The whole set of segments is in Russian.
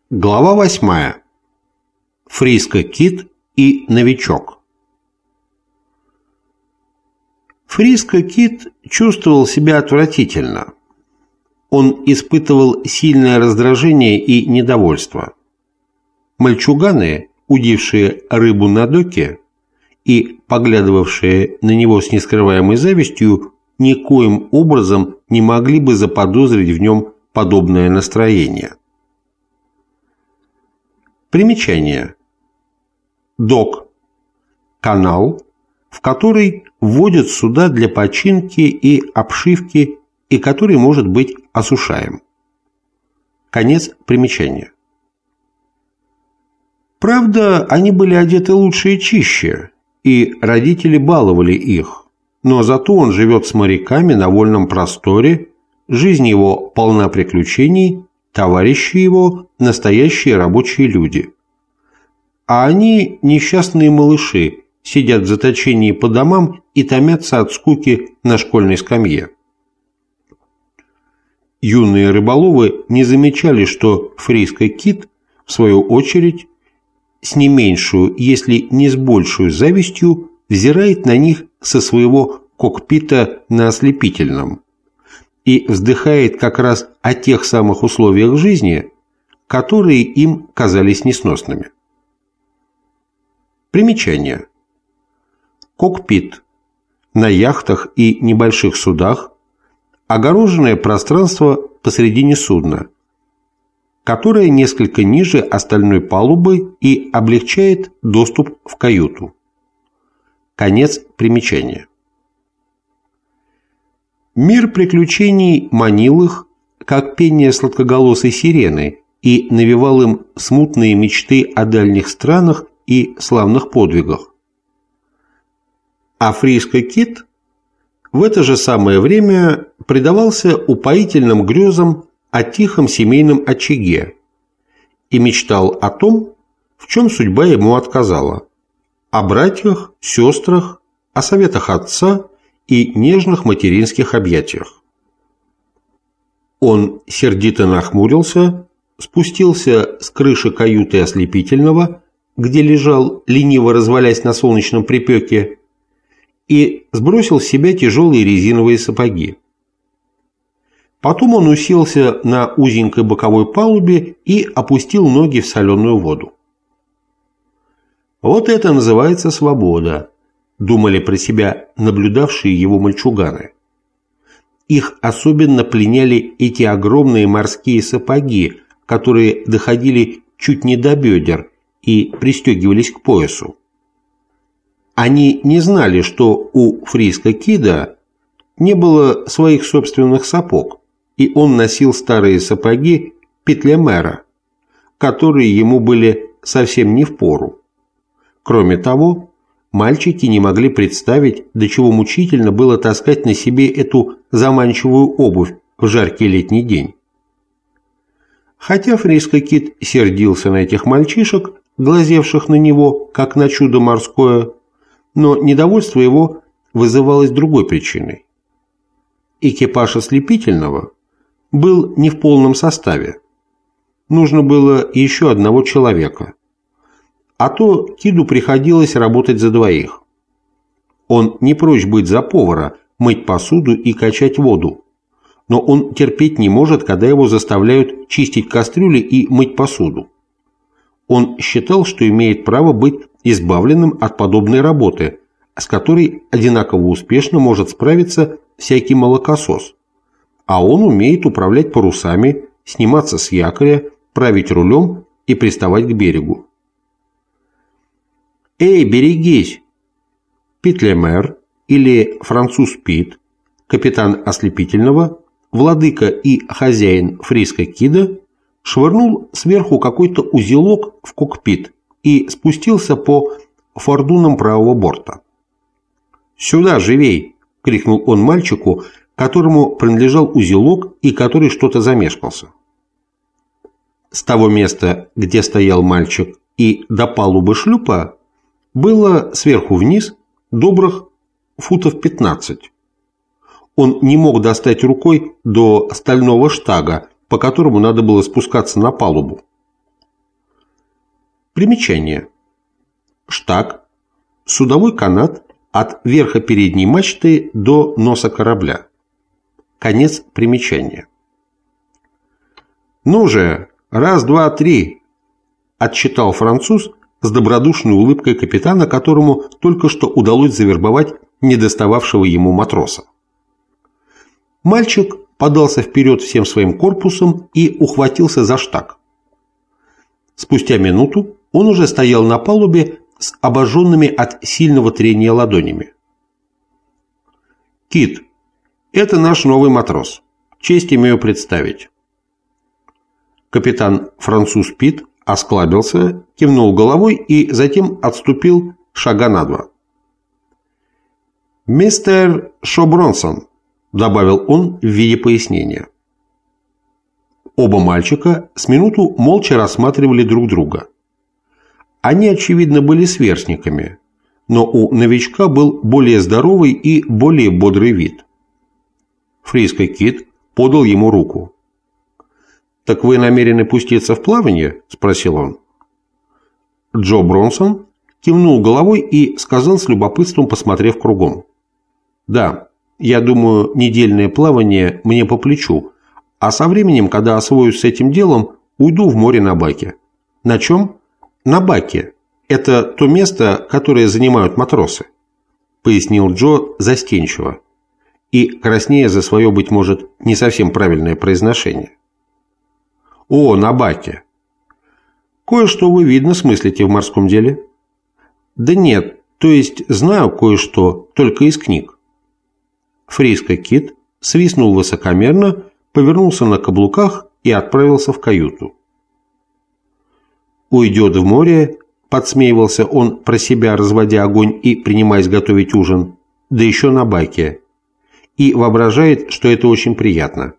Глава 8. Фриско Кид и новичок. Фриско Кид чувствовал себя отвратительно. Он испытывал сильное раздражение и недовольство. Мальчуганы, удившие рыбу на доке и поглядывавшие на него с нескрываемой завистью, никоим образом не могли бы заподозрить в нем подобное настроение. Примечание. Док. Канал, в который вводят суда для починки и обшивки и который может быть осушаем. Конец примечания. Правда, они были одеты лучше и чище, и родители баловали их, но зато он живет с моряками на вольном просторе, жизнь его полна приключений, товарищи его – настоящие рабочие люди. А они – несчастные малыши, сидят в заточении по домам и томятся от скуки на школьной скамье. Юные рыболовы не замечали, что Фриско Кид, в свою очередь, с не меньшую, если не с большую завистью, взирает на них со своего кокпита на ослепительном и вздыхает как раз о тех самых условиях жизни, которые им казались несносными. Примечание. Кокпит. На яхтах и небольших судах огороженное пространство посредине судна, которое несколько ниже остальной палубы и облегчает доступ в каюту. Конец примечания. Мир приключений манил их, как пение сладкоголосой сирены, и навевал им смутные мечты о дальних странах и славных подвигах. А Фриско Кид в это же самое время предавался упоительным грезам о тихом семейном очаге и мечтал о том, в чем судьба ему отказала, о братьях, сестрах, о советах отца и нежных материнских объятиях. Он сердито нахмурился, спустился с крыши каюты ослепительного, где лежал, лениво развалясь на солнечном припеке, и сбросил с себя тяжелые резиновые сапоги. Потом он уселся на узенькой боковой палубе и опустил ноги в соленую воду. «Вот это называется свобода», – думали про себя наблюдавшие его мальчуганы. Их особенно пленяли эти огромные морские сапоги, которые доходили чуть не до бедер и пристегивались к поясу. Они не знали, что у Фриско Кида не было своих собственных сапог, и он носил старые сапоги Петлемера, которые ему были совсем не впору. Кроме того, мальчики не могли представить, до чего мучительно было таскать на себе эту заманчивую обувь в жаркий летний день. Хотя Фриско Кид сердился на этих мальчишек, глазевших на него, как на чудо морское, но недовольство его вызывалось другой причиной. Экипаж ослепительного был не в полном составе. Нужно было еще одного человека. А то Киду приходилось работать за двоих. Он не прочь быть за повара, мыть посуду и качать воду. Но он терпеть не может, когда его заставляют чистить кастрюли и мыть посуду. Он считал, что имеет право быть избавленным от подобной работы, с которой одинаково успешно может справиться всякий молокосос. А он умеет управлять парусами, сниматься с якоря, править рулем и приставать к берегу. «Эй, берегись!» Петлемер или француз Пит, капитан ослепительного, владыка и хозяин Фриско Кида, швырнул сверху какой-то узелок в кокпит и спустился по фордунам правого борта. «Сюда, живей!» – крикнул он мальчику, которому принадлежал узелок и который что-то замешкался. С того места, где стоял мальчик, и до палубы шлюпа было сверху вниз добрых футов 15. Он не мог достать рукой до стального штага, по которому надо было спускаться на палубу. Примечание. Штаг – судовой канат от верха передней мачты до носа корабля. Конец примечания. «Ну же, раз, два, три!» – отчитал француз с добродушной улыбкой капитана, которому только что удалось завербовать недостававшего ему матроса. Мальчик подался вперед всем своим корпусом и ухватился за штаг. Спустя минуту он уже стоял на палубе с обожженными от сильного трения ладонями. «Кит, это наш новый матрос. Честь имею представить». Капитан француз Пит осклабился, кивнул головой и затем отступил шага на два. «Мистер Шобронсон», — добавил он в виде пояснения. Оба мальчика с минуту молча рассматривали друг друга. Они, очевидно, были сверстниками, но у новичка был более здоровый и более бодрый вид. Фриско Кит подал ему руку. «Так вы намерены пуститься в плавание?» – спросил он. Джо Бронсон кивнул головой и сказал с любопытством, посмотрев кругом. «Да, я думаю, недельное плавание мне по плечу, а со временем, когда освоюсь с этим делом, уйду в море на баке». «На чем?» «На баке. Это то место, которое занимают матросы», – пояснил Джо застенчиво и краснея за свое, быть может, не совсем правильное произношение. «О, на баке. Кое-что вы, видно, смыслите в морском деле?» «Да нет, то есть знаю кое-что, только из книг». Фриско Кит свистнул высокомерно, повернулся на каблуках и отправился в каюту. «Уйдет в море», – подсмеивался он про себя, разводя огонь и принимаясь готовить ужин, да еще на баке, и воображает, что это очень приятно.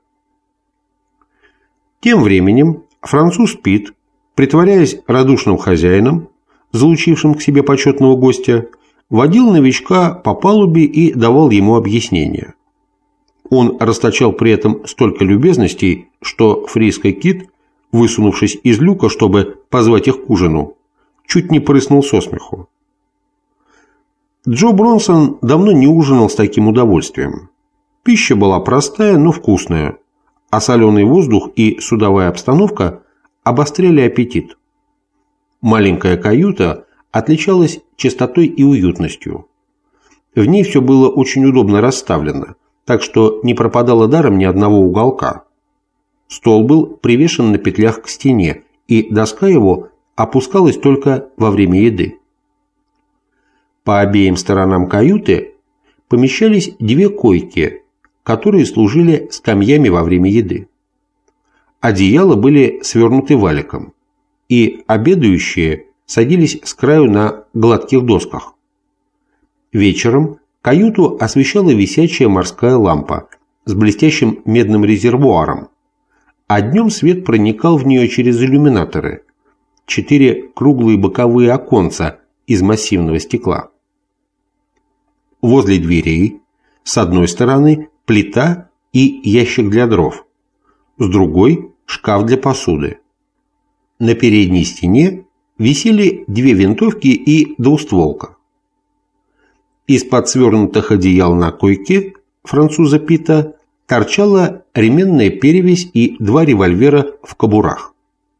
Тем временем француз Пит, притворяясь радушным хозяином, залучившим к себе почетного гостя, водил новичка по палубе и давал ему объяснения. Он расточал при этом столько любезностей, что Фриско Кит, высунувшись из люка, чтобы позвать их к ужину, чуть не прыснул со смеху. Джо Бронсон давно не ужинал с таким удовольствием. Пища была простая, но вкусная, а соленый воздух и судовая обстановка обостряли аппетит. Маленькая каюта отличалась чистотой и уютностью. В ней все было очень удобно расставлено, так что не пропадало даром ни одного уголка. Стол был привешен на петлях к стене, и доска его опускалась только во время еды. По обеим сторонам каюты помещались две койки, которые служили скамьями во время еды. Одеяла были свернуты валиком, и обедающие садились с краю на гладких досках. Вечером каюту освещала висячая морская лампа с блестящим медным резервуаром, а днем свет проникал в нее через иллюминаторы, 4 круглые боковые оконца из массивного стекла. Возле дверей с одной стороны плита и ящик для дров, с другой – шкаф для посуды. На передней стене висели 2 винтовки и двустволка. Из-под свернутых одеял на койке француза Пита торчала ременная перевязь и 2 револьвера в кобурах.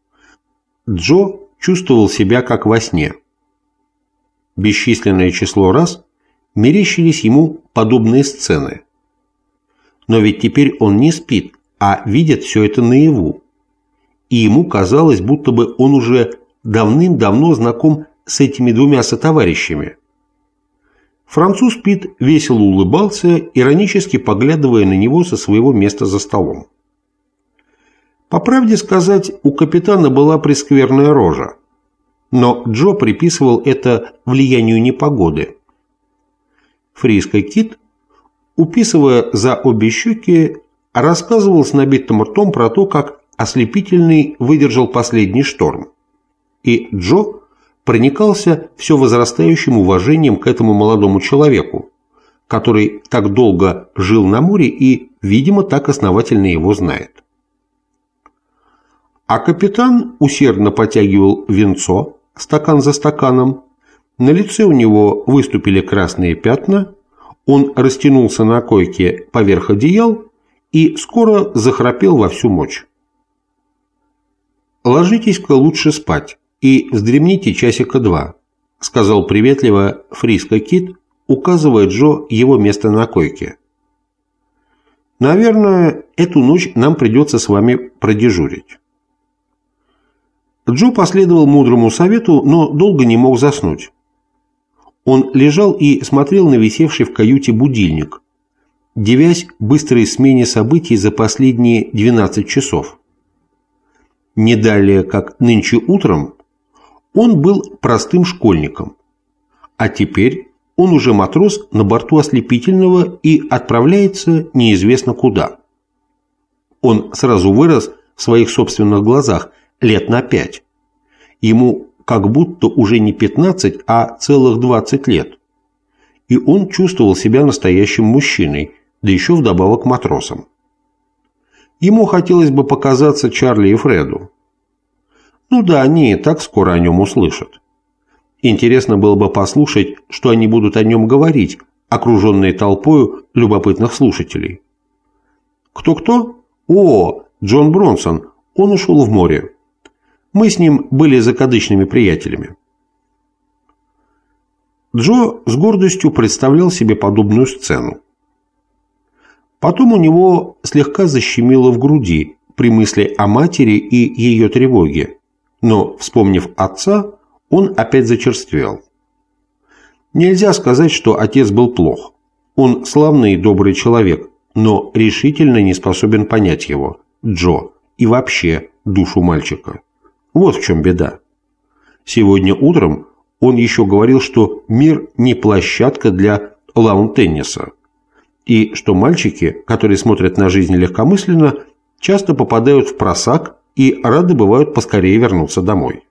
Джо чувствовал себя как во сне. Бесчисленное число раз мерещились ему подобные сцены. Но ведь теперь он не спит, а видит все это наяву. И ему казалось, будто бы он уже давным-давно знаком с этими 2 сотоварищами. Француз Пит весело улыбался, иронически поглядывая на него со своего места за столом. По правде сказать, у капитана была прескверная рожа, но Джо приписывал это влиянию непогоды. Фриско Кит, уписывая за обе щеки, рассказывал с набитым ртом про то, как ослепительный выдержал последний шторм. И Джо проникался все возрастающим уважением к этому молодому человеку, который так долго жил на море и, видимо, так основательно его знает. А капитан усердно потягивал винцо стакан за стаканом, на лице у него выступили красные пятна, он растянулся на койке поверх одеял и скоро захрапел во всю мочь. «Ложитесь-ка лучше спать и вздремните часика два», сказал приветливо Фриско Кит, указывая Джо его место на койке. «Наверное, эту ночь нам придется с вами продежурить». Джо последовал мудрому совету, но долго не мог заснуть. Он лежал и смотрел на висевший в каюте будильник, дивясь быстрой смене событий за последние 12 часов. Не далее, как нынче утром, он был простым школьником, а теперь он уже матрос на борту ослепительного и отправляется неизвестно куда. Он сразу вырос в своих собственных глазах лет на 5. Ему как будто уже не 15, а целых 20 лет. И он чувствовал себя настоящим мужчиной, да еще вдобавок матросом. Ему хотелось бы показаться Чарли и Фреду. Ну да, они и так скоро о нем услышат. Интересно было бы послушать, что они будут о нем говорить, окруженные толпою любопытных слушателей. Кто-кто? О, Джон Бронсон, он ушел в море. Мы с ним были закадычными приятелями. Джо с гордостью представлял себе подобную сцену. Потом у него слегка защемило в груди при мысли о матери и ее тревоге, но, вспомнив отца, он опять зачерствел. Нельзя сказать, что отец был плох. Он славный и добрый человек, но решительно не способен понять его, Джо, и вообще душу мальчика. Вот в чем беда. Сегодня утром он еще говорил, что мир не площадка для лаун-тенниса, и что мальчики, которые смотрят на жизнь легкомысленно, часто попадают в просак и рады бывают поскорее вернуться домой.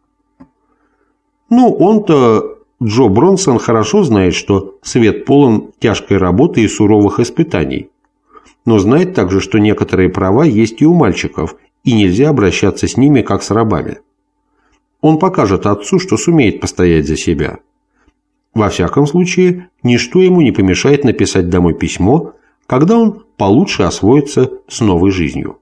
Ну, он-то, Джо Бронсон, хорошо знает, что свет полон тяжкой работы и суровых испытаний, но знает также, что некоторые права есть и у мальчиков, и нельзя обращаться с ними, как с рабами. Он покажет отцу, что сумеет постоять за себя. Во всяком случае, ничто ему не помешает написать домой письмо, когда он получше освоится с новой жизнью.